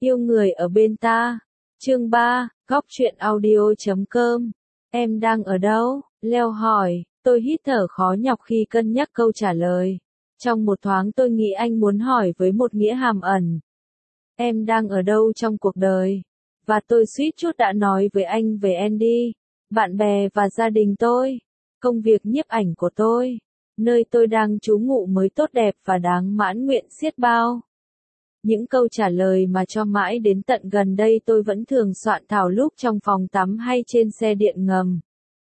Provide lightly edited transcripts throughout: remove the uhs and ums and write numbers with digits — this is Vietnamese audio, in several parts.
Yêu người ở bên ta. Chương 3, Góc truyện audio.com. Em đang ở đâu? Leo hỏi. Tôi hít thở khó nhọc khi cân nhắc câu trả lời. Trong một thoáng tôi nghĩ anh muốn hỏi với một nghĩa hàm ẩn. Em đang ở đâu trong cuộc đời? Và tôi suýt chút đã nói với anh về Andy, bạn bè và gia đình tôi, công việc nhiếp ảnh của tôi, nơi tôi đang trú ngụ mới tốt đẹp và đáng mãn nguyện xiết bao. Những câu trả lời mà cho mãi đến tận gần đây tôi vẫn thường soạn thảo lúc trong phòng tắm hay trên xe điện ngầm.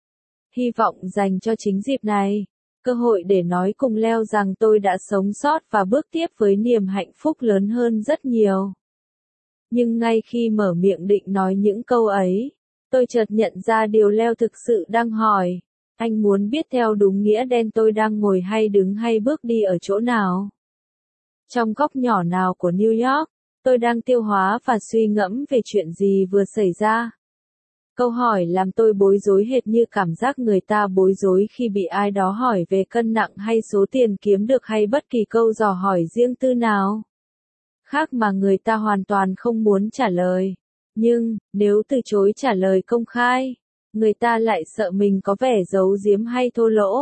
Hy vọng dành cho chính dịp này, cơ hội để nói cùng Leo rằng tôi đã sống sót và bước tiếp với niềm hạnh phúc lớn hơn rất nhiều. Nhưng ngay khi mở miệng định nói những câu ấy, tôi chợt nhận ra điều Leo thực sự đang hỏi. Anh muốn biết theo đúng nghĩa đen tôi đang ngồi hay đứng hay bước đi ở chỗ nào? Trong góc nhỏ nào của New York, tôi đang tiêu hóa và suy ngẫm về chuyện gì vừa xảy ra. Câu hỏi làm tôi bối rối hệt như cảm giác người ta bối rối khi bị ai đó hỏi về cân nặng hay số tiền kiếm được hay bất kỳ câu dò hỏi riêng tư nào khác mà người ta hoàn toàn không muốn trả lời. Nhưng, nếu từ chối trả lời công khai, người ta lại sợ mình có vẻ giấu giếm hay thô lỗ.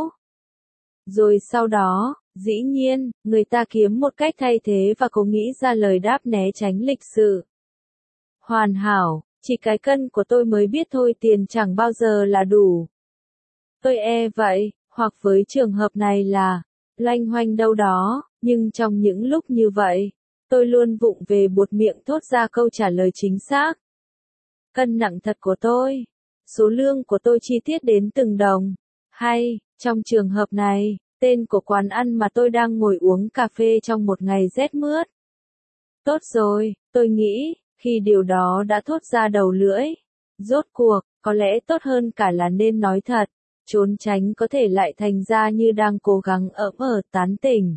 Rồi sau đó, dĩ nhiên, người ta kiếm một cách thay thế và cố nghĩ ra lời đáp né tránh lịch sự. Hoàn hảo, chỉ cái cân của tôi mới biết thôi, tiền chẳng bao giờ là đủ. Tôi vậy, hoặc với trường hợp này là loanh hoanh đâu đó, nhưng trong những lúc như vậy, tôi luôn vụng về buột miệng thốt ra câu trả lời chính xác. Cân nặng thật của tôi, số lương của tôi chi tiết đến từng đồng, hay, trong trường hợp này, tên của quán ăn mà tôi đang ngồi uống cà phê trong một ngày rét mướt. Tốt rồi, tôi nghĩ, khi điều đó đã thốt ra đầu lưỡi, rốt cuộc, có lẽ tốt hơn cả là nên nói thật, trốn tránh có thể lại thành ra như đang cố gắng tán tỉnh.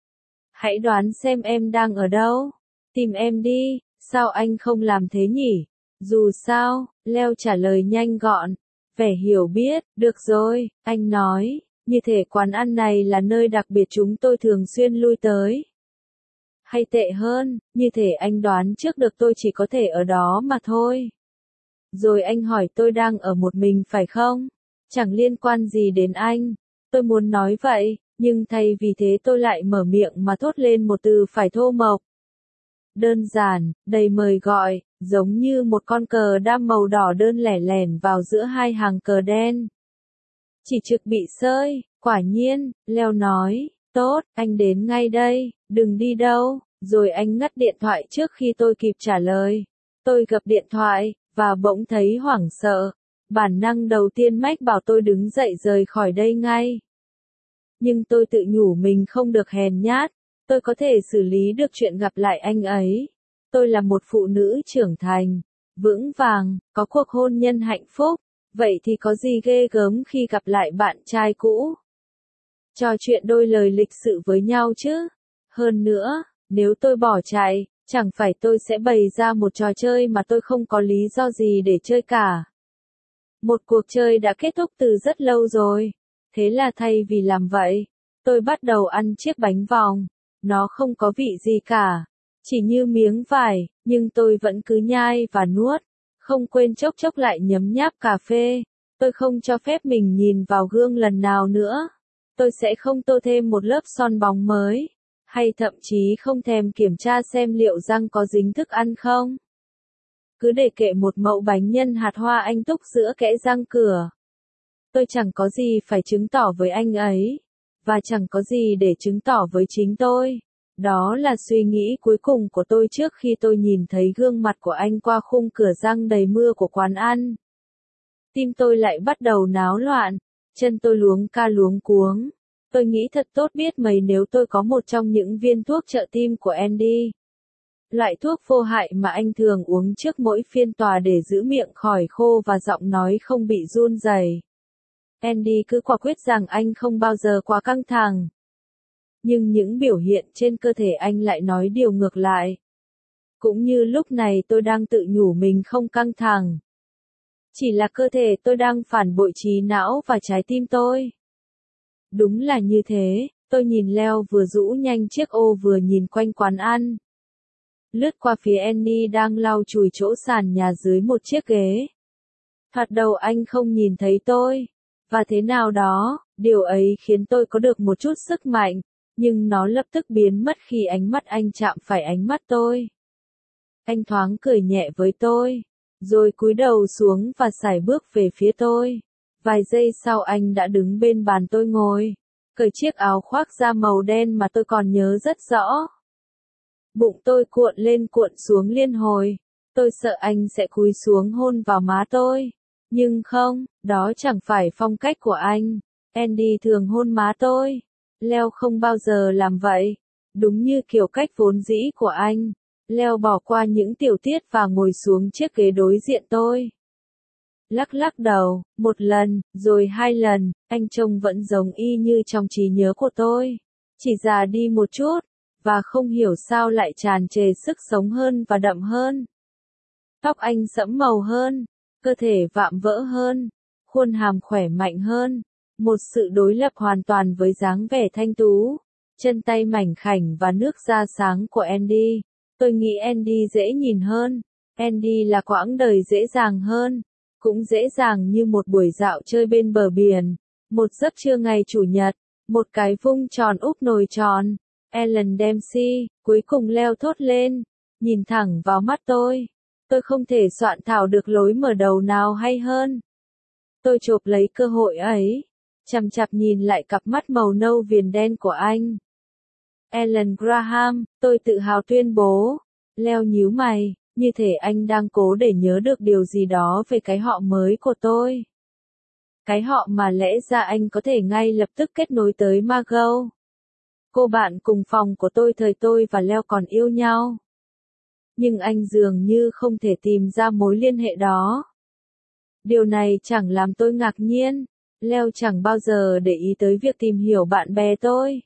Hãy đoán xem em đang ở đâu. Tìm em đi, sao anh không làm thế nhỉ? Dù sao, Leo trả lời nhanh gọn, vẻ hiểu biết, được rồi, anh nói, như thể quán ăn này là nơi đặc biệt chúng tôi thường xuyên lui tới. Hay tệ hơn, như thể anh đoán trước được tôi chỉ có thể ở đó mà thôi. Rồi anh hỏi tôi đang ở một mình phải không? Chẳng liên quan gì đến anh. Tôi muốn nói vậy, nhưng thay vì thế tôi lại mở miệng mà thốt lên một từ phải thô mộc. Đơn giản, đầy mời gọi, giống như một con cờ đam màu đỏ đơn lẻ lẻn vào giữa hai hàng cờ đen. Chỉ trực bị sơi, quả nhiên, Leo nói, tốt, anh đến ngay đây, đừng đi đâu, rồi anh ngắt điện thoại trước khi tôi kịp trả lời. Tôi gập điện thoại, và bỗng thấy hoảng sợ. Bản năng đầu tiên mách bảo tôi đứng dậy rời khỏi đây ngay. Nhưng tôi tự nhủ mình không được hèn nhát, tôi có thể xử lý được chuyện gặp lại anh ấy. Tôi là một phụ nữ trưởng thành, vững vàng, có cuộc hôn nhân hạnh phúc, vậy thì có gì ghê gớm khi gặp lại bạn trai cũ? Trò chuyện đôi lời lịch sự với nhau chứ. Hơn nữa, nếu tôi bỏ chạy, chẳng phải tôi sẽ bày ra một trò chơi mà tôi không có lý do gì để chơi cả. Một cuộc chơi đã kết thúc từ rất lâu rồi. Thế là thay vì làm vậy, tôi bắt đầu ăn chiếc bánh vòng. Nó không có vị gì cả, chỉ như miếng vải, nhưng tôi vẫn cứ nhai và nuốt, không quên chốc chốc lại nhấm nháp cà phê. Tôi không cho phép mình nhìn vào gương lần nào nữa. Tôi sẽ không tô thêm một lớp son bóng mới, hay thậm chí không thèm kiểm tra xem liệu răng có dính thức ăn không. Cứ để kệ một mẩu bánh nhân hạt hoa anh túc giữa kẽ răng cửa. Tôi chẳng có gì phải chứng tỏ với anh ấy, và chẳng có gì để chứng tỏ với chính tôi. Đó là suy nghĩ cuối cùng của tôi trước khi tôi nhìn thấy gương mặt của anh qua khung cửa răng đầy mưa của quán ăn. Tim tôi lại bắt đầu náo loạn, chân tôi luống ca luống cuống. Tôi nghĩ thật tốt biết mấy nếu tôi có một trong những viên thuốc trợ tim của Andy. Loại thuốc vô hại mà anh thường uống trước mỗi phiên tòa để giữ miệng khỏi khô và giọng nói không bị run rẩy. Andy cứ quả quyết rằng anh không bao giờ quá căng thẳng. Nhưng những biểu hiện trên cơ thể anh lại nói điều ngược lại. Cũng như lúc này tôi đang tự nhủ mình không căng thẳng. Chỉ là cơ thể tôi đang phản bội trí não và trái tim tôi. Đúng là như thế, tôi nhìn Leo vừa rũ nhanh chiếc ô vừa nhìn quanh quán ăn. lướt qua phía Annie đang lau chùi chỗ sàn nhà dưới một chiếc ghế. Thoạt đầu anh không nhìn thấy tôi, và thế nào đó, điều ấy khiến tôi có được một chút sức mạnh, nhưng nó lập tức biến mất khi ánh mắt anh chạm phải ánh mắt tôi. Anh thoáng cười nhẹ với tôi, rồi cúi đầu xuống và sải bước về phía tôi. Vài giây sau anh đã đứng bên bàn tôi ngồi, cởi chiếc áo khoác da màu đen mà tôi còn nhớ rất rõ. Bụng tôi cuộn lên cuộn xuống liên hồi, tôi sợ anh sẽ cúi xuống hôn vào má tôi. Nhưng không, đó chẳng phải phong cách của anh. Andy thường hôn má tôi. Leo không bao giờ làm vậy. Đúng như kiểu cách vốn dĩ của anh. Leo bỏ qua những tiểu tiết và ngồi xuống chiếc ghế đối diện tôi. Lắc lắc đầu, một lần, rồi hai lần, anh trông vẫn giống y như trong trí nhớ của tôi. Chỉ già đi một chút, và không hiểu sao lại tràn trề sức sống hơn và đậm hơn. Tóc anh sẫm màu hơn, cơ thể vạm vỡ hơn, khuôn hàm khỏe mạnh hơn, một sự đối lập hoàn toàn với dáng vẻ thanh tú, chân tay mảnh khảnh và nước da sáng của Andy. Tôi nghĩ Andy dễ nhìn hơn, Andy là quãng đời dễ dàng hơn, cũng dễ dàng như một buổi dạo chơi bên bờ biển, một giấc trưa ngày chủ nhật, một cái vung tròn úp nồi tròn. Ellen Dempsey, cuối cùng leo thốt lên, nhìn thẳng vào mắt tôi. Tôi không thể soạn thảo được lối mở đầu nào hay hơn. Tôi chộp lấy cơ hội ấy, chằm chằm nhìn lại cặp mắt màu nâu viền đen của anh. Alan Graham, tôi tự hào tuyên bố. Leo nhíu mày, như thể anh đang cố để nhớ được điều gì đó về cái họ mới của tôi. Cái họ mà lẽ ra anh có thể ngay lập tức kết nối tới Margot. Cô bạn cùng phòng của tôi thời tôi và Leo còn yêu nhau. Nhưng anh dường như không thể tìm ra mối liên hệ đó. Điều này chẳng làm tôi ngạc nhiên. Leo chẳng bao giờ để ý tới việc tìm hiểu bạn bè tôi.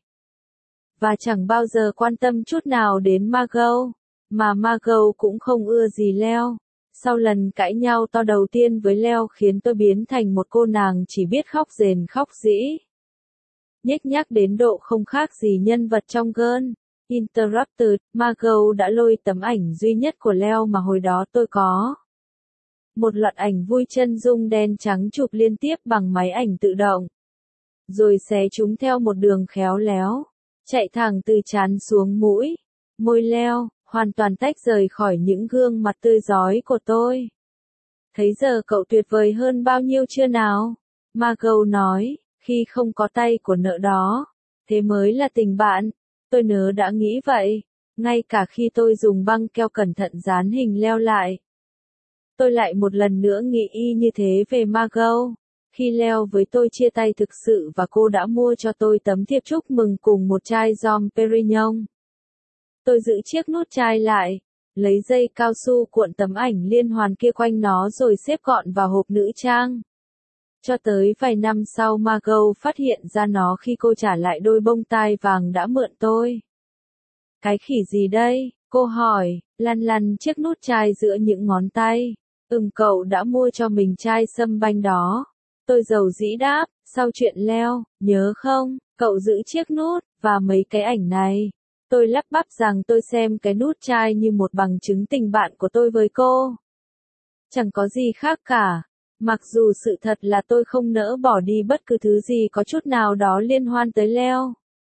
Và chẳng bao giờ quan tâm chút nào đến Margot. Mà Margot cũng không ưa gì Leo. Sau lần cãi nhau to đầu tiên với Leo khiến tôi biến thành một cô nàng chỉ biết khóc rền khóc rĩ. Nhếch nhác đến độ không khác gì nhân vật trong Girl Interrupted, Margot đã lôi tấm ảnh duy nhất của Leo mà hồi đó tôi có. Một loạt ảnh vui chân dung đen trắng chụp liên tiếp bằng máy ảnh tự động. Rồi xé chúng theo một đường khéo léo, chạy thẳng từ trán xuống mũi. Môi Leo, hoàn toàn tách rời khỏi những gương mặt tươi rói của tôi. Thấy giờ cậu tuyệt vời hơn bao nhiêu chưa nào? Margot nói, khi không có tay của nợ đó. Thế mới là tình bạn. Tôi nhớ đã nghĩ vậy, ngay cả khi tôi dùng băng keo cẩn thận dán hình Leo lại. Tôi lại một lần nữa nghĩ y như thế về Margot. Khi Leo với tôi chia tay thực sự và cô đã mua cho tôi tấm thiệp chúc mừng cùng một chai Dom Perignon. Tôi giữ chiếc nút chai lại, lấy dây cao su cuộn tấm ảnh liên hoàn kia quanh nó rồi xếp gọn vào hộp nữ trang. Cho tới vài năm sau Margot phát hiện ra nó khi cô trả lại đôi bông tai vàng đã mượn tôi. Cái khỉ gì đây? Cô hỏi, lăn lăn chiếc nút chai giữa những ngón tay. Cậu đã mua cho mình chai sâm banh đó. Tôi dầu dĩ đáp, sau chuyện Leo, nhớ không, cậu giữ chiếc nút, và mấy cái ảnh này. Tôi lắp bắp rằng tôi xem cái nút chai như một bằng chứng tình bạn của tôi với cô. Chẳng có gì khác cả. Mặc dù sự thật là tôi không nỡ bỏ đi bất cứ thứ gì có chút nào đó liên quan tới Leo.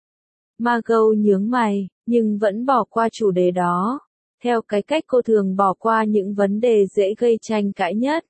Margot nhướng mày, nhưng vẫn bỏ qua chủ đề đó. Theo cái cách cô thường bỏ qua những vấn đề dễ gây tranh cãi nhất.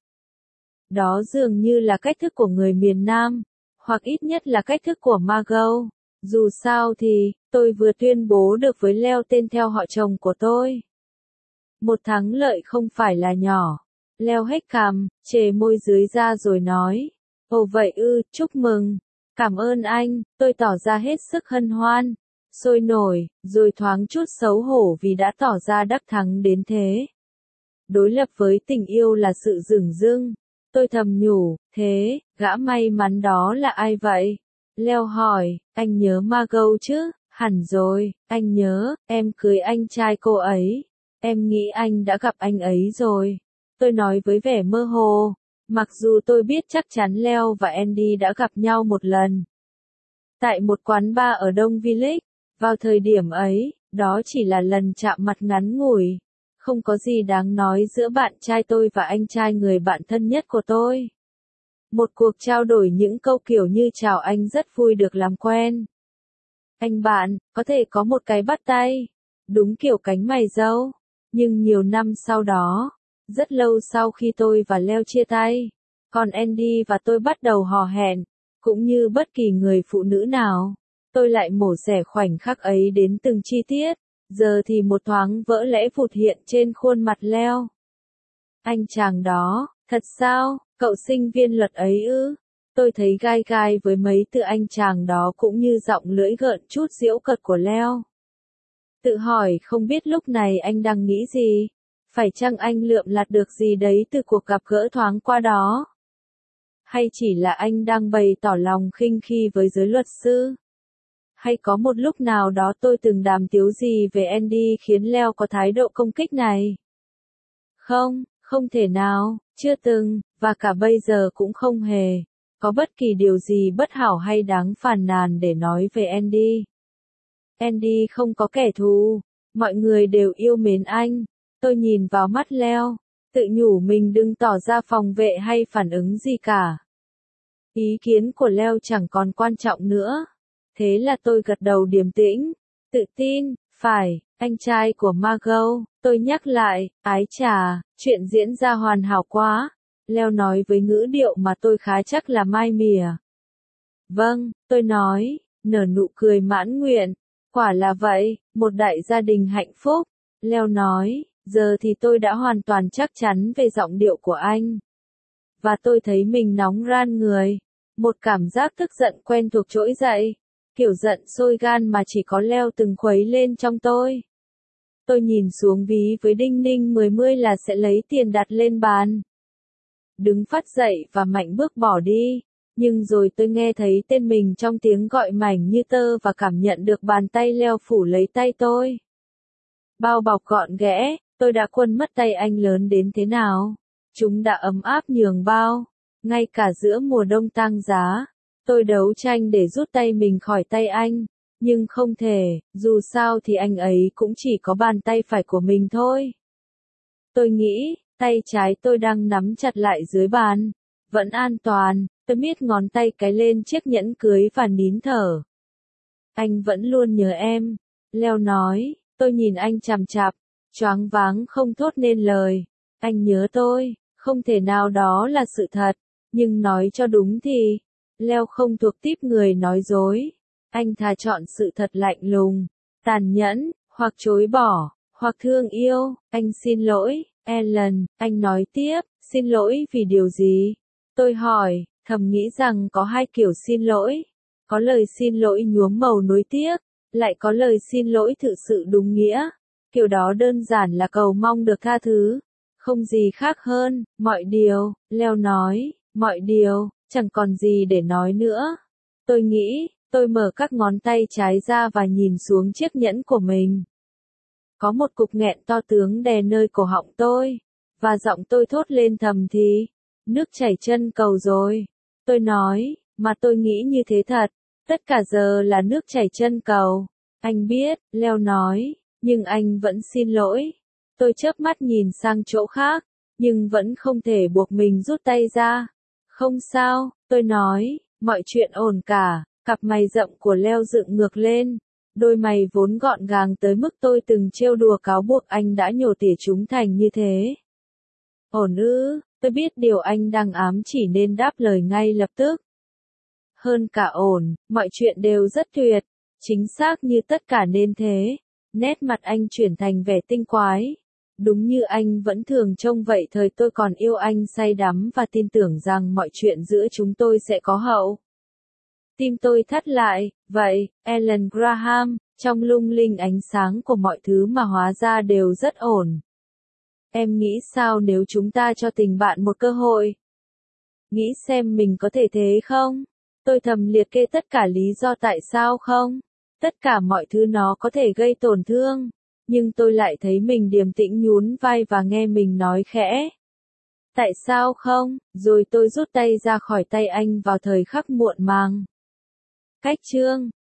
Đó dường như là cách thức của người miền Nam, hoặc ít nhất là cách thức của Margot. Dù sao thì, tôi vừa tuyên bố được với Leo tên theo họ chồng của tôi. Một thắng lợi không phải là nhỏ. Leo hết cằm, chề môi dưới ra rồi nói. Ồ vậy ư, chúc mừng. Cảm ơn anh, tôi tỏ ra hết sức hân hoan. Sôi nổi, rồi thoáng chút xấu hổ vì đã tỏ ra đắc thắng đến thế. Đối lập với tình yêu là sự dửng dưng. Tôi thầm nhủ, thế, gã may mắn đó là ai vậy? Leo hỏi, anh nhớ Margot chứ? Hẳn rồi, anh nhớ, em cưới anh trai cô ấy. Em nghĩ anh đã gặp anh ấy rồi. Tôi nói với vẻ mơ hồ, mặc dù tôi biết chắc chắn Leo và Andy đã gặp nhau một lần. Tại một quán bar ở Đông Village, vào thời điểm ấy, Đó chỉ là lần chạm mặt ngắn ngủi. Không có gì đáng nói giữa bạn trai tôi và anh trai người bạn thân nhất của tôi. Một cuộc trao đổi những câu kiểu như chào anh, rất vui được làm quen. Anh bạn, có thể có một cái bắt tay. Đúng kiểu cánh mày râu. Nhưng nhiều năm sau đó, rất lâu sau khi tôi và Leo chia tay, còn Andy và tôi bắt đầu hò hẹn, cũng như bất kỳ người phụ nữ nào, tôi lại mổ xẻ khoảnh khắc ấy đến từng chi tiết. Giờ thì một thoáng vỡ lẽ vụt hiện trên khuôn mặt Leo. Anh chàng đó, thật sao, cậu sinh viên luật ấy ư? Tôi thấy gai gai với mấy từ anh chàng đó cũng như giọng lưỡi gợn chút giễu cợt của Leo. Tự hỏi không biết lúc này anh đang nghĩ gì? Phải chăng anh lượm lặt được gì đấy từ cuộc gặp gỡ thoáng qua đó? Hay chỉ là anh đang bày tỏ lòng khinh khi với giới luật sư? Hay có một lúc nào đó tôi từng đàm tiếu gì về Andy khiến Leo có thái độ công kích này? Không, không thể nào, chưa từng, và cả bây giờ cũng không hề có bất kỳ điều gì bất hảo hay đáng phàn nàn để nói về Andy. Andy không có kẻ thù, mọi người đều yêu mến anh. Tôi nhìn vào mắt Leo, tự nhủ mình đừng tỏ ra phòng vệ hay phản ứng gì cả. Ý kiến của Leo chẳng còn quan trọng nữa. Thế là tôi gật đầu điềm tĩnh, tự tin, phải, anh trai của Margot, tôi nhắc lại, ái chà, chuyện diễn ra hoàn hảo quá. Leo nói với ngữ điệu mà tôi khá chắc là mai mỉa. Vâng, tôi nói, nở nụ cười mãn nguyện. Quả là vậy, một đại gia đình hạnh phúc. Leo nói, giờ thì tôi đã hoàn toàn chắc chắn về giọng điệu của anh. Và tôi thấy mình nóng ran người. Một cảm giác tức giận quen thuộc trỗi dậy. Kiểu giận sôi gan mà chỉ có Leo từng khuấy lên trong tôi. Tôi nhìn xuống ví với đinh ninh 10 là sẽ lấy tiền đặt lên bàn. Đứng phát dậy và mạnh bước bỏ đi. Nhưng rồi tôi nghe thấy tên mình trong tiếng gọi mảnh như tơ và cảm nhận được bàn tay Leo phủ lấy tay tôi. Bao bọc gọn ghẽ, tôi đã quên mất tay anh lớn đến thế nào. Chúng đã ấm áp nhường bao. Ngay cả giữa mùa đông tang giá, tôi đấu tranh để rút tay mình khỏi tay anh. Nhưng không thể, dù sao thì anh ấy cũng chỉ có bàn tay phải của mình thôi. Tôi nghĩ, tay trái tôi đang nắm chặt lại dưới bàn. Vẫn an toàn, tôi miết ngón tay cái lên chiếc nhẫn cưới và nín thở. Anh vẫn luôn nhớ em. Leo nói, tôi nhìn anh chằm chặp, choáng váng không thốt nên lời. Anh nhớ tôi, không thể nào đó là sự thật. Nhưng nói cho đúng thì, Leo không thuộc típ người nói dối. Anh thà chọn sự thật lạnh lùng, tàn nhẫn, hoặc chối bỏ, hoặc thương yêu. Anh xin lỗi, Ellen, anh nói tiếp, xin lỗi vì điều gì? Tôi hỏi, thầm nghĩ rằng có hai kiểu xin lỗi. Có lời xin lỗi nhuốm màu nuối tiếc, lại có lời xin lỗi thực sự đúng nghĩa. Kiểu đó đơn giản là cầu mong được tha thứ. Không gì khác hơn, mọi điều, Leo nói, mọi điều, chẳng còn gì để nói nữa. Tôi nghĩ, tôi mở các ngón tay trái ra và nhìn xuống chiếc nhẫn của mình. Có một cục nghẹn to tướng đè nơi cổ họng tôi, và giọng tôi thốt lên thầm thì, nước chảy chân cầu rồi. Tôi nói, mà tôi nghĩ như thế thật, tất cả giờ là nước chảy chân cầu. Anh biết, Leo nói, nhưng anh vẫn xin lỗi. Tôi chớp mắt nhìn sang chỗ khác, nhưng vẫn không thể buộc mình rút tay ra. Không sao, tôi nói, mọi chuyện ổn cả. Cặp mày rậm của Leo dựng ngược lên. Đôi mày vốn gọn gàng tới mức tôi từng trêu đùa cáo buộc anh đã nhổ tỉa chúng thành như thế. Ổn ư, tôi biết điều anh đang ám chỉ nên đáp lời ngay lập tức. Hơn cả ổn, mọi chuyện đều rất tuyệt. Chính xác như tất cả nên thế. Nét mặt anh chuyển thành vẻ tinh quái. Đúng như anh vẫn thường trông vậy, thời tôi còn yêu anh say đắm và tin tưởng rằng mọi chuyện giữa chúng tôi sẽ có hậu. Tim tôi thắt lại, vậy, Ellen Graham, trong lung linh ánh sáng của mọi thứ mà hóa ra đều rất ổn. Em nghĩ sao nếu chúng ta cho tình bạn một cơ hội? Nghĩ xem mình có thể thế không? Tôi thầm liệt kê tất cả lý do tại sao không? Tất cả mọi thứ nó có thể gây tổn thương. Nhưng tôi lại thấy mình điềm tĩnh nhún vai và nghe mình nói khẽ. Tại sao không? Rồi tôi rút tay ra khỏi tay anh vào thời khắc muộn màng. Cách chương